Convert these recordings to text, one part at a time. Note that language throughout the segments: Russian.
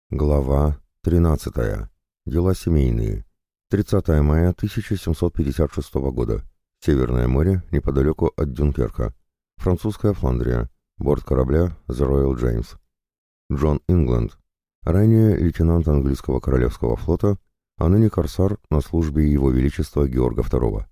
Глава 13. Дела семейные. 30 мая 1756 года. Северное море, неподалеку от Дюнкерка. Французская Фландрия. Борт корабля The Royal James. Джон Ингланд. Ранее лейтенант английского королевского флота, а ныне корсар на службе Его Величества Георга II.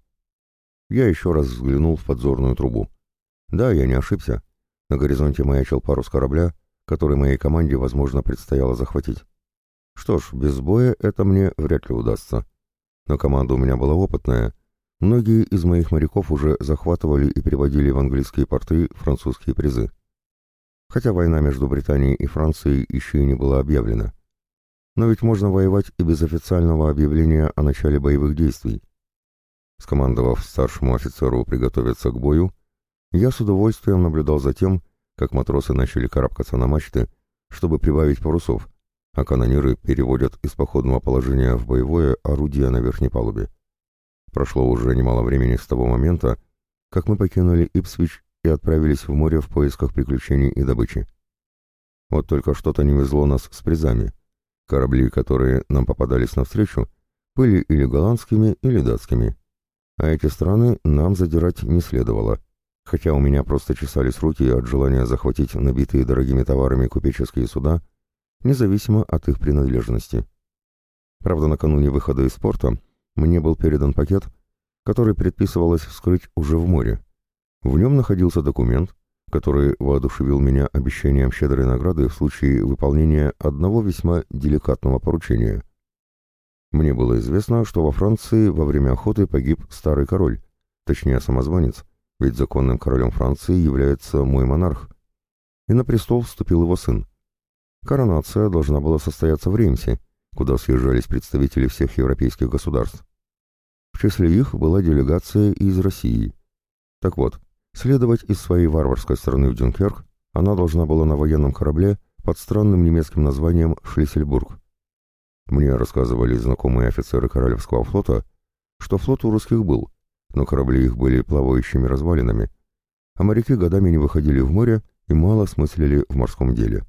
Я еще раз взглянул в подзорную трубу. Да, я не ошибся. На горизонте маячил парус корабля, который моей команде, возможно, предстояло захватить. Что ж, без боя это мне вряд ли удастся. Но команда у меня была опытная. Многие из моих моряков уже захватывали и переводили в английские порты французские призы. Хотя война между Британией и Францией еще и не была объявлена. Но ведь можно воевать и без официального объявления о начале боевых действий. Скомандовав старшему офицеру приготовиться к бою, я с удовольствием наблюдал за тем, как матросы начали карабкаться на мачты, чтобы прибавить парусов, а канониры переводят из походного положения в боевое орудие на верхней палубе. Прошло уже немало времени с того момента, как мы покинули Ипсвич и отправились в море в поисках приключений и добычи. Вот только что-то не везло нас с призами. Корабли, которые нам попадались навстречу, были или голландскими, или датскими. А эти страны нам задирать не следовало, хотя у меня просто чесались руки от желания захватить набитые дорогими товарами купеческие суда, независимо от их принадлежности. Правда, накануне выхода из порта мне был передан пакет, который предписывалось вскрыть уже в море. В нем находился документ, который воодушевил меня обещанием щедрой награды в случае выполнения одного весьма деликатного поручения. Мне было известно, что во Франции во время охоты погиб старый король, точнее самозванец, ведь законным королем Франции является мой монарх, и на престол вступил его сын. Коронация должна была состояться в Реймсе, куда съезжались представители всех европейских государств. В числе их была делегация из России. Так вот, следовать из своей варварской страны в Дюнкерк она должна была на военном корабле под странным немецким названием «Шлиссельбург». Мне рассказывали знакомые офицеры Королевского флота, что флот у русских был, но корабли их были плавающими развалинами, а моряки годами не выходили в море и мало смыслили в морском деле.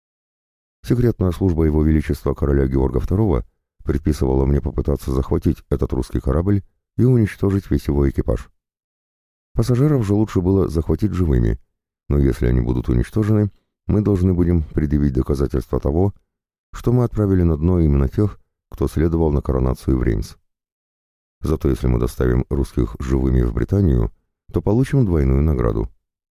Секретная служба Его Величества короля Георга II предписывала мне попытаться захватить этот русский корабль и уничтожить весь его экипаж. Пассажиров же лучше было захватить живыми, но если они будут уничтожены, мы должны будем предъявить доказательства того, что мы отправили на дно именно тех, кто следовал на коронацию в Реймс. Зато если мы доставим русских живыми в Британию, то получим двойную награду.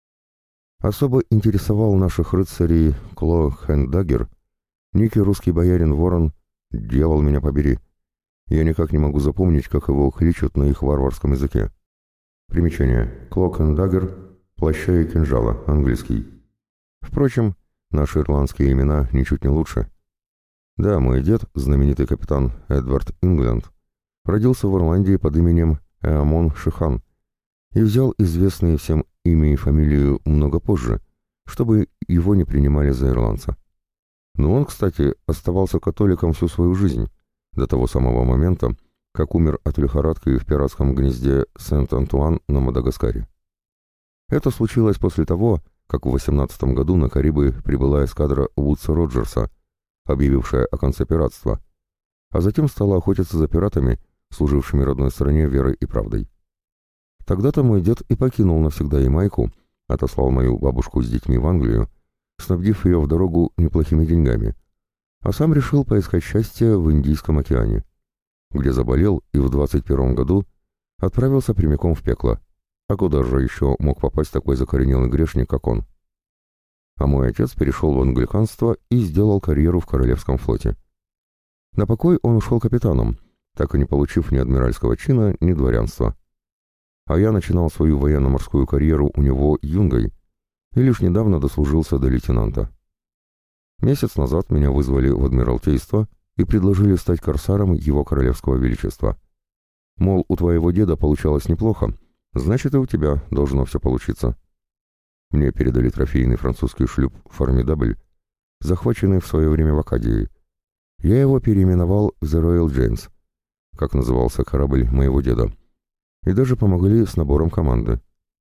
Особо интересовал наших рыцарей Кло Хендагер, некий русский боярин Ворон, дьявол меня побери. Я никак не могу запомнить, как его кличут на их варварском языке. Примечание. Кло Хендагер, плаща и кинжала, английский. Впрочем, наши ирландские имена ничуть не лучше. Да, мой дед, знаменитый капитан Эдвард Ингленд, родился в Ирландии под именем Эамон Шихан и взял известные всем имя и фамилию много позже, чтобы его не принимали за ирландца. Но он, кстати, оставался католиком всю свою жизнь, до того самого момента, как умер от лихорадки в пиратском гнезде Сент-Антуан на Мадагаскаре. Это случилось после того, как в 18 году на Карибы прибыла эскадра Вудса Роджерса, объявившая о конце пиратства, а затем стала охотиться за пиратами, служившими родной стране верой и правдой. Тогда-то мой дед и покинул навсегда Ямайку, отослал мою бабушку с детьми в Англию, снабдив ее в дорогу неплохими деньгами, а сам решил поискать счастье в Индийском океане, где заболел и в 21 году отправился прямиком в пекло, а куда же еще мог попасть такой закоренелый грешник, как он. А мой отец перешел в англиканство и сделал карьеру в Королевском флоте. На покой он ушел капитаном, так и не получив ни адмиральского чина, ни дворянства. А я начинал свою военно-морскую карьеру у него юнгой и лишь недавно дослужился до лейтенанта. Месяц назад меня вызвали в адмиралтейство и предложили стать корсаром его королевского величества. Мол, у твоего деда получалось неплохо, значит и у тебя должно все получиться. Мне передали трофейный французский шлюп «Формидабль», захваченный в свое время в Акадии. Я его переименовал в «The Royal James», как назывался корабль моего деда, и даже помогли с набором команды.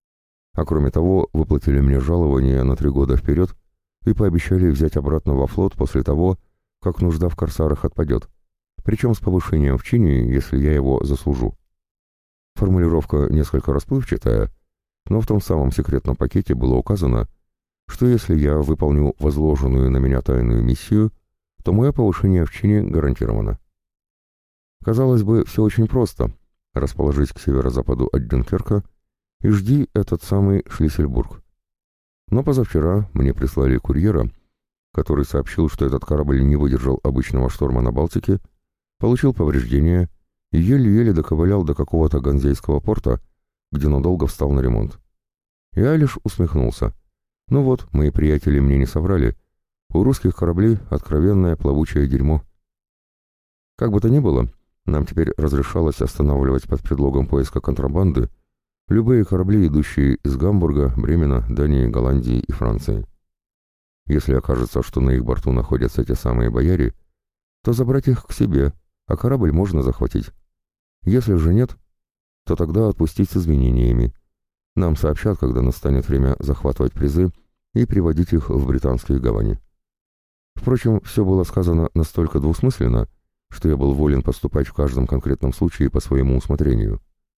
А кроме того, выплатили мне жалование на 3 года вперед и пообещали взять обратно во флот после того, как нужда в корсарах отпадет, причем с повышением в чине, если я его заслужу. Формулировка несколько расплывчатая, но в том самом секретном пакете было указано, что если я выполню возложенную на меня тайную миссию, то мое повышение в чине гарантировано. Казалось бы, все очень просто. Расположись к северо-западу от Дюнкерка и жди этот самый Шлиссельбург. Но позавчера мне прислали курьера, который сообщил, что этот корабль не выдержал обычного шторма на Балтике, получил повреждения и еле-еле доковылял до какого-то ганзейского порта, где надолго встал на ремонт. Я лишь усмехнулся. Ну вот, мои приятели мне не соврали. У русских кораблей откровенное плавучее дерьмо. Как бы то ни было, нам теперь разрешалось останавливать под предлогом поиска контрабанды любые корабли, идущие из Гамбурга, Бремена, Дании, Голландии и Франции. Если окажется, что на их борту находятся те самые бояре, то забрать их к себе, а корабль можно захватить. Если же нет, то тогда отпустить с изменениями. Нам сообщат, когда настанет время захватывать призы и приводить их в британские гавани. Впрочем, все было сказано настолько двусмысленно, что я был волен поступать в каждом конкретном случае по своему усмотрению.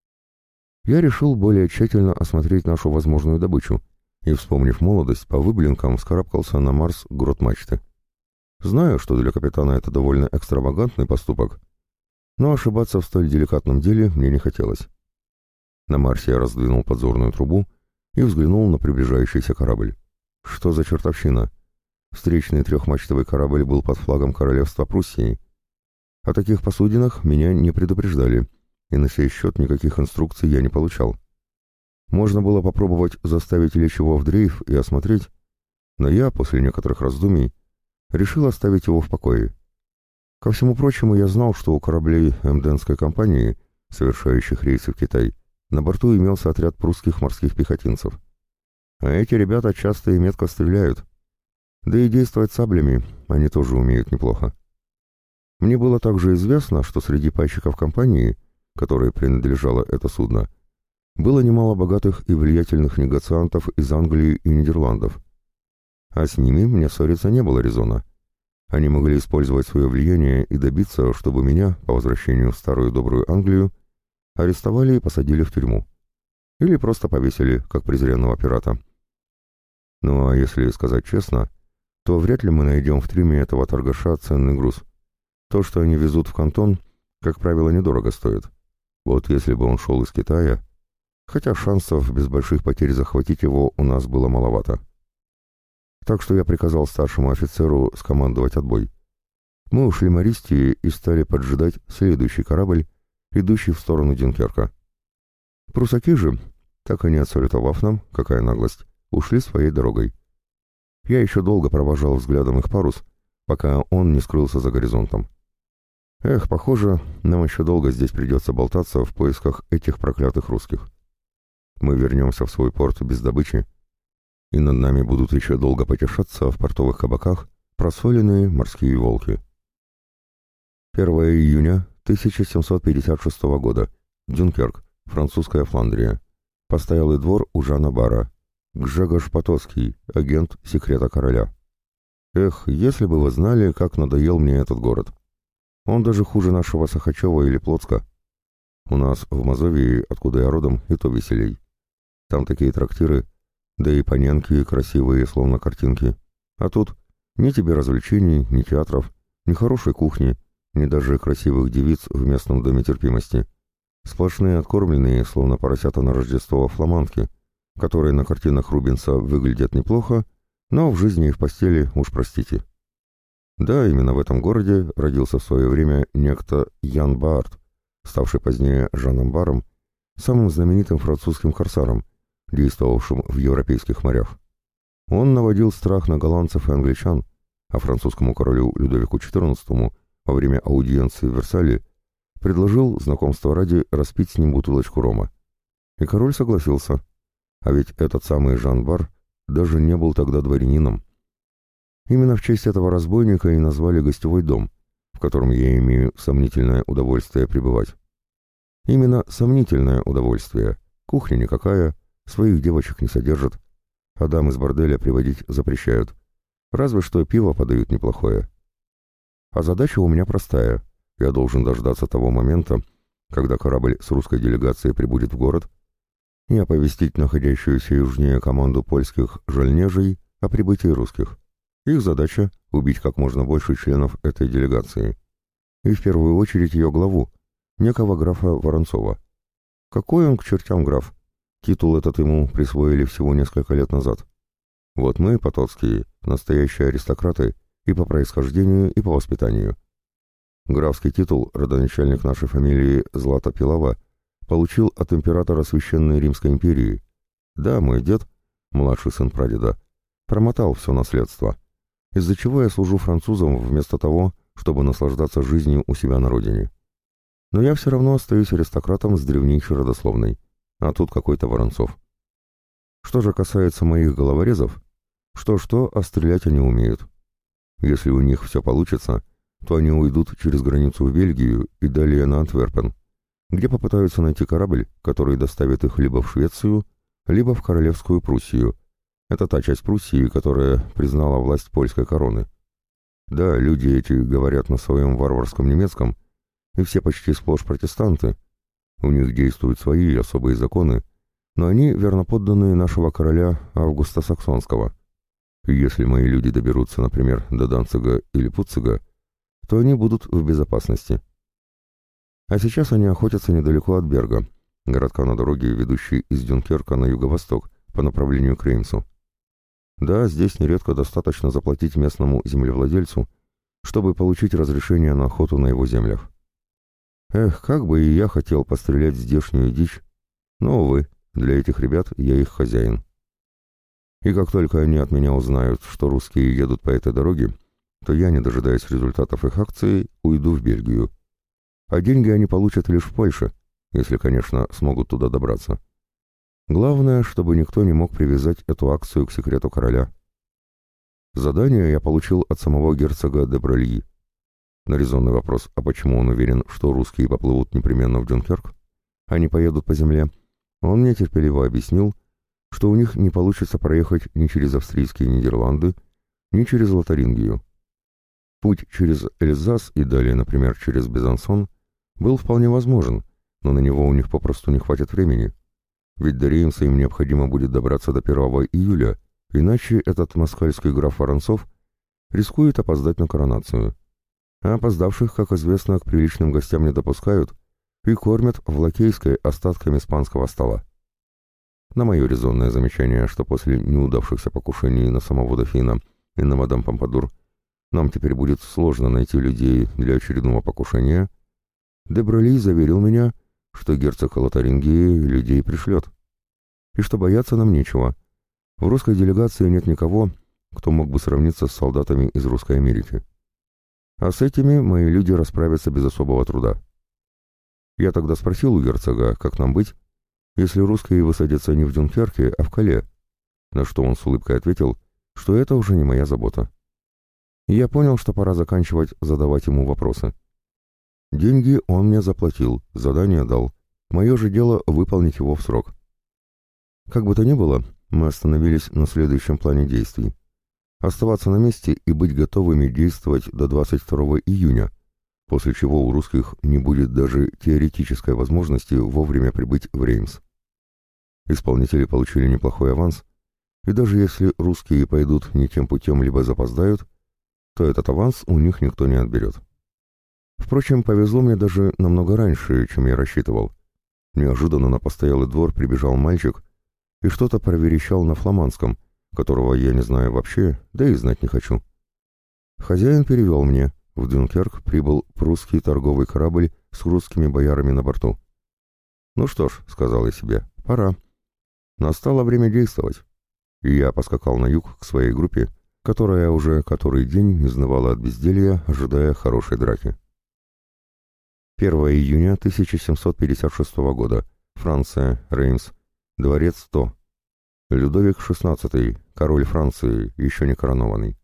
Я решил более тщательно осмотреть нашу возможную добычу и, вспомнив молодость, по выблинкам вскарабкался на Марс грот мачты. Знаю, что для капитана это довольно экстравагантный поступок, но ошибаться в столь деликатном деле мне не хотелось. На Марсе я раздвинул подзорную трубу и взглянул на приближающийся корабль. Что за чертовщина? Встречный трехмачтовый корабль был под флагом королевства Пруссии. О таких посудинах меня не предупреждали, и на сей счет никаких инструкций я не получал. Можно было попробовать заставить лечь его в дрейф и осмотреть, но я, после некоторых раздумий, решил оставить его в покое. Ко всему прочему, я знал, что у кораблей Эмденской компании, совершающих рейсы в Китай, на борту имелся отряд прусских морских пехотинцев. А эти ребята часто и метко стреляют. Да и действовать саблями они тоже умеют неплохо. Мне было также известно, что среди пайщиков компании, которой принадлежало это судно, было немало богатых и влиятельных негациантов из Англии и Нидерландов. А с ними мне ссориться не было резона. Они могли использовать свое влияние и добиться, чтобы меня, по возвращению в старую добрую Англию, арестовали и посадили в тюрьму. Или просто повесили, как презренного пирата. Ну а если сказать честно, то вряд ли мы найдем в трюме этого торгаша ценный груз. То, что они везут в Кантон, как правило, недорого стоит. Вот если бы он шел из Китая, хотя шансов без больших потерь захватить его у нас было маловато. Так что я приказал старшему офицеру скомандовать отбой. Мы ушли Мористии и стали поджидать следующий корабль, идущий в сторону Дюнкерка. Прусаки же, так и не отсалютовав нам, какая наглость, ушли своей дорогой. Я еще долго провожал взглядом их парус, пока он не скрылся за горизонтом. Эх, похоже, нам еще долго здесь придется болтаться в поисках этих проклятых русских. Мы вернемся в свой порт без добычи, и над нами будут еще долго потешаться в портовых кабаках просоленные морские волки. 1 июня 1756 года. Дюнкерк, французская Фландрия. Постоялый двор у Жана Бара. Гжегош Потоцкий, агент секрета короля. Эх, если бы вы знали, как надоел мне этот город. Он даже хуже нашего Сахачева или Плотска. У нас в Мазовии, откуда я родом, и то веселей. Там такие трактиры, да и паненки красивые, словно картинки. А тут ни тебе развлечений, ни театров, ни хорошей кухни, ни даже красивых девиц в местном доме терпимости. Сплошные откормленные, словно поросята на Рождество, фламандки, которые на картинах Рубенса выглядят неплохо, но в жизни и в постели, уж простите. Да, именно в этом городе родился в свое время некто Ян Баарт, ставший позднее Жаном Баром, самым знаменитым французским корсаром, действовавшим в европейских морях. Он наводил страх на голландцев и англичан, а французскому королю Людовику XIV во время аудиенции в Версале предложил, знакомства ради, распить с ним бутылочку рома. И король согласился, а ведь этот самый Жан Бар даже не был тогда дворянином. Именно в честь этого разбойника и назвали гостевой дом, в котором я имею сомнительное удовольствие пребывать. Именно сомнительное удовольствие. Кухня никакая, своих девочек не содержат, а дам из борделя приводить запрещают. Разве что пиво подают неплохое. А задача у меня простая. Я должен дождаться того момента, когда корабль с русской делегацией прибудет в город, и оповестить находящуюся южнее команду польских жальнежей о прибытии русских. Их задача — убить как можно больше членов этой делегации. И в первую очередь ее главу, некого графа Воронцова. Какой он к чертям граф? Титул этот ему присвоили всего несколько лет назад. Вот мы, потоцкие, настоящие аристократы и по происхождению, и по воспитанию. Графский титул родоначальник нашей фамилии Златопилова получил от императора Священной Римской империи. Да, мой дед, младший сын прадеда, промотал все наследство, из-за чего я служу французам вместо того, чтобы наслаждаться жизнью у себя на родине. Но я все равно остаюсь аристократом с древнейшей родословной, а тут какой-то Воронцов. Что же касается моих головорезов, что-что, а стрелять они умеют. Если у них все получится, то они уйдут через границу в Бельгию и далее на Антверпен, где попытаются найти корабль, который доставит их либо в Швецию, либо в Королевскую Пруссию. Это та часть Пруссии, которая признала власть польской короны. Да, люди эти говорят на своем варварском немецком, и все почти сплошь протестанты. У них действуют свои особые законы, но они верноподданные нашего короля Августа Саксонского. И если мои люди доберутся, например, до Данцига или Пуццига, то они будут в безопасности. А сейчас они охотятся недалеко от Берга, городка на дороге, ведущей из Дюнкерка на юго-восток, по направлению к Реймсу. Да, здесь нередко достаточно заплатить местному землевладельцу, чтобы получить разрешение на охоту на его землях. Эх, как бы и я хотел пострелять здешнюю дичь, но, увы, для этих ребят я их хозяин. И как только они от меня узнают, что русские едут по этой дороге, то я, не дожидаясь результатов их акции, уйду в Бельгию. А деньги они получат лишь в Польше, если, конечно, смогут туда добраться. Главное, чтобы никто не мог привязать эту акцию к секрету короля. Задание я получил от самого герцога де Брольи. На резонный вопрос, а почему он уверен, что русские поплывут непременно в Дюнкерк, а не поедут по земле, он мне терпеливо объяснил, что у них не получится проехать ни через австрийские Нидерланды, ни через Лотарингию. Путь через Эльзас и далее, например, через Безансон, был вполне возможен, но на него у них попросту не хватит времени. Ведь до Реймса им необходимо будет добраться до 1 июля, иначе этот москальский граф Воронцов рискует опоздать на коронацию. А опоздавших, как известно, к приличным гостям не допускают и кормят в лакейской остатками испанского стола. На мое резонное замечание, что после неудавшихся покушений на самого дофина и на мадам Помпадур нам теперь будет сложно найти людей для очередного покушения, де Брольи заверил меня, что герцог Лотарингии людей пришлет, и что бояться нам нечего. В русской делегации нет никого, кто мог бы сравниться с солдатами из Русской Америки. А с этими мои люди расправятся без особого труда. Я тогда спросил у герцога, как нам быть, если русские высадятся не в Дюнкерке, а в Кале, на что он с улыбкой ответил, что это уже не моя забота. И я понял, что пора заканчивать задавать ему вопросы. Деньги он мне заплатил, задание дал. Мое же дело выполнить его в срок. Как бы то ни было, мы остановились на следующем плане действий. Оставаться на месте и быть готовыми действовать до 22 июня, после чего у русских не будет даже теоретической возможности вовремя прибыть в Реймс. Исполнители получили неплохой аванс, и даже если русские пойдут не тем путем либо запоздают, то этот аванс у них никто не отберет. Впрочем, повезло мне даже намного раньше, чем я рассчитывал. Неожиданно на постоялый двор прибежал мальчик и что-то проверещал на фламандском, которого я не знаю вообще, да и знать не хочу. Хозяин перевел мне. В Дюнкерк прибыл прусский торговый корабль с русскими боярами на борту. «Ну что ж», — сказал я себе, — «пора». Настало время действовать. И я поскакал на юг к своей группе, которая уже который день изнывала от безделья, ожидая хорошей драки. 1 июня 1756 года. Франция, Реймс. Дворец 100. Людовик XVI, король Франции, еще не коронованный.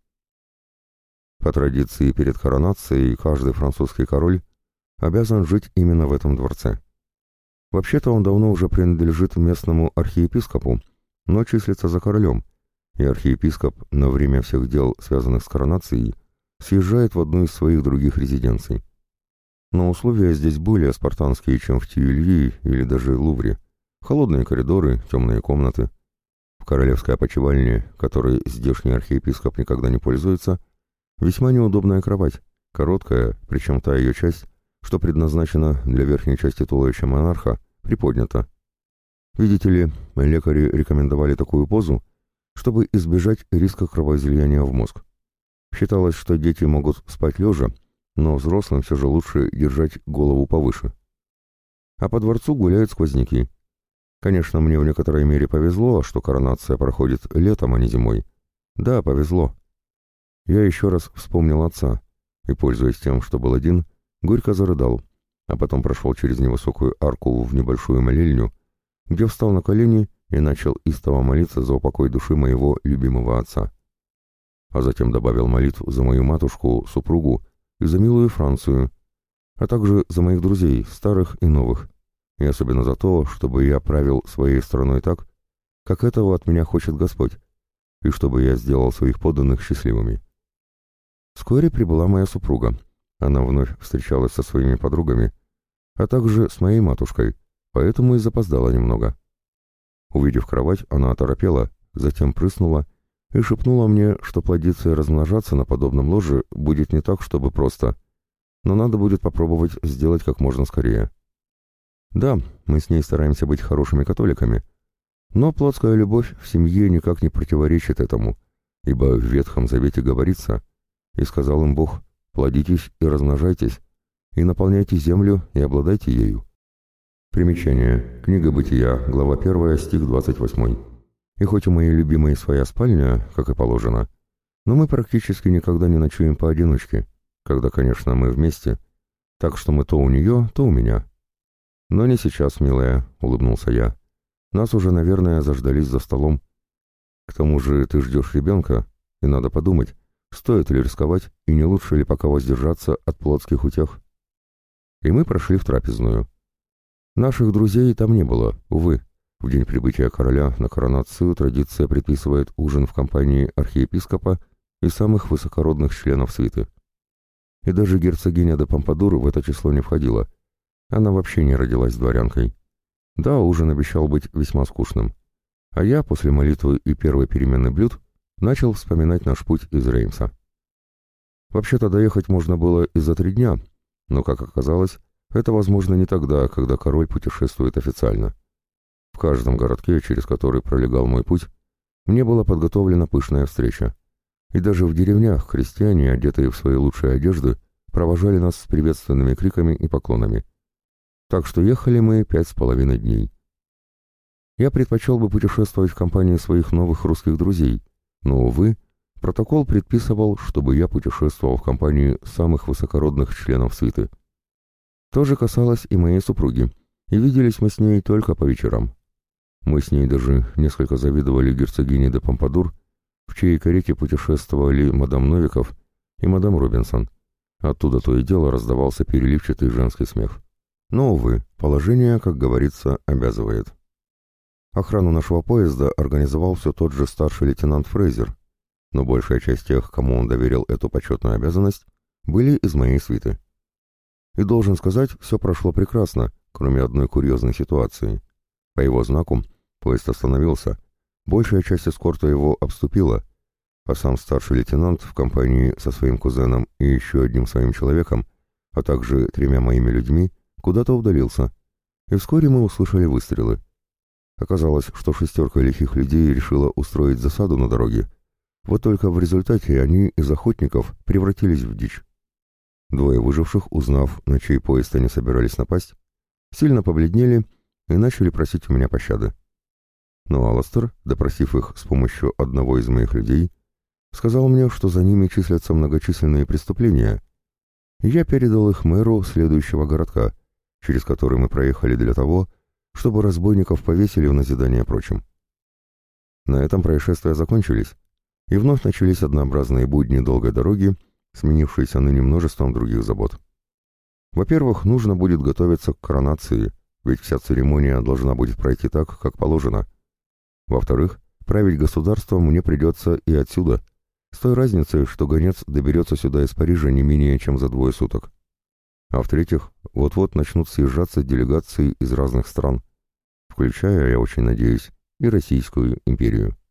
По традиции перед коронацией каждый французский король обязан жить именно в этом дворце. Вообще-то он давно уже принадлежит местному архиепископу, но числится за королем, и архиепископ на время всех дел, связанных с коронацией, съезжает в одну из своих других резиденций. Но условия здесь более спартанские, чем в Тюильри или даже Лувре. Холодные коридоры, темные комнаты. В королевской опочивальне, которой здешний архиепископ никогда не пользуется, весьма неудобная кровать, короткая, причем та ее часть, что предназначена для верхней части туловища монарха, приподнята. Видите ли, лекари рекомендовали такую позу, чтобы избежать риска кровоизлияния в мозг. Считалось, что дети могут спать лежа, но взрослым все же лучше держать голову повыше. А по дворцу гуляют сквозняки. Конечно, мне в некоторой мере повезло, что коронация проходит летом, а не зимой. Да, повезло. Я еще раз вспомнил отца и, пользуясь тем, что был один, горько зарыдал, а потом прошел через невысокую арку в небольшую молельню, где встал на колени и начал истово молиться за упокой души моего любимого отца. А затем добавил молитву за мою матушку, супругу и за милую Францию, а также за моих друзей, старых и новых, и особенно за то, чтобы я правил своей страной так, как этого от меня хочет Господь, и чтобы я сделал своих подданных счастливыми. Вскоре прибыла моя супруга. Она вновь встречалась со своими подругами, а также с моей матушкой, поэтому и запоздала немного. Увидев кровать, она оторопела, затем прыснула и шепнула мне, что плодиться и размножаться на подобном ложе будет не так, чтобы просто, но надо будет попробовать сделать как можно скорее. Да, мы с ней стараемся быть хорошими католиками, но плотская любовь в семье никак не противоречит этому, ибо в Ветхом Завете говорится, и сказал им Бог: «Плодитесь и размножайтесь, и наполняйте землю и обладайте ею». Примечание. Книга Бытия, глава 1, стих 28. И хоть у моей любимой своя спальня, как и положено, но мы практически никогда не ночуем поодиночке, когда, конечно, мы вместе, так что мы то у нее, то у меня. «Но не сейчас, милая», — улыбнулся я. «Нас уже, наверное, заждались за столом. К тому же ты ждешь ребенка, и надо подумать, стоит ли рисковать и не лучше ли пока воздержаться от плотских утех». И мы прошли в трапезную. Наших друзей там не было, увы. В день прибытия короля на коронацию традиция предписывает ужин в компании архиепископа и самых высокородных членов свиты. И даже герцогиня де Помпадур в это число не входила. Она вообще не родилась дворянкой. Да, ужин обещал быть весьма скучным. А я, после молитвы и первой перемены блюд, начал вспоминать наш путь из Реймса. Вообще-то доехать можно было и за 3 дня, но, как оказалось, это возможно не тогда, когда король путешествует официально. В каждом городке, через который пролегал мой путь, мне была подготовлена пышная встреча. И даже в деревнях крестьяне, одетые в свои лучшие одежды, провожали нас с приветственными криками и поклонами. Так что ехали мы 5,5 дней. Я предпочел бы путешествовать в компании своих новых русских друзей, но, увы, протокол предписывал, чтобы я путешествовал в компании самых высокородных членов свиты. То же касалось и моей супруги, и виделись мы с ней только по вечерам. Мы с ней даже несколько завидовали герцогине де Помпадур, в чьей карете путешествовали мадам Новиков и мадам Робинсон. Оттуда то и дело раздавался переливчатый женский смех. Но, увы, положение, как говорится, обязывает. Охрану нашего поезда организовал все тот же старший лейтенант Фрейзер, но большая часть тех, кому он доверил эту почетную обязанность, были из моей свиты. И должен сказать, все прошло прекрасно, кроме одной курьезной ситуации. По его знаку поезд остановился, большая часть эскорта его обступила, а сам старший лейтенант в компании со своим кузеном и еще одним своим человеком, а также 3 моими людьми, куда-то удалился, и вскоре мы услышали выстрелы. Оказалось, что 6 лихих людей решила устроить засаду на дороге, вот только в результате они из охотников превратились в дичь. 2 выживших, узнав, на чей поезд они собирались напасть, сильно побледнели и начали просить у меня пощады. Но Аластер, допросив их с помощью одного из моих людей, сказал мне, что за ними числятся многочисленные преступления, и я передал их мэру следующего городка, через который мы проехали для того, чтобы разбойников повесили в назидание прочим. На этом происшествия закончились, и вновь начались однообразные будни долгой дороги, сменившиеся ныне множеством других забот. Во-первых, нужно будет готовиться к коронации, ведь вся церемония должна будет пройти так, как положено. Во-вторых, править государством мне придется и отсюда, С той разницей, что гонец доберется сюда из Парижа не менее чем за 2 суток. А в-третьих, вот-вот начнут съезжаться делегации из разных стран, включая, я очень надеюсь, и Российскую империю.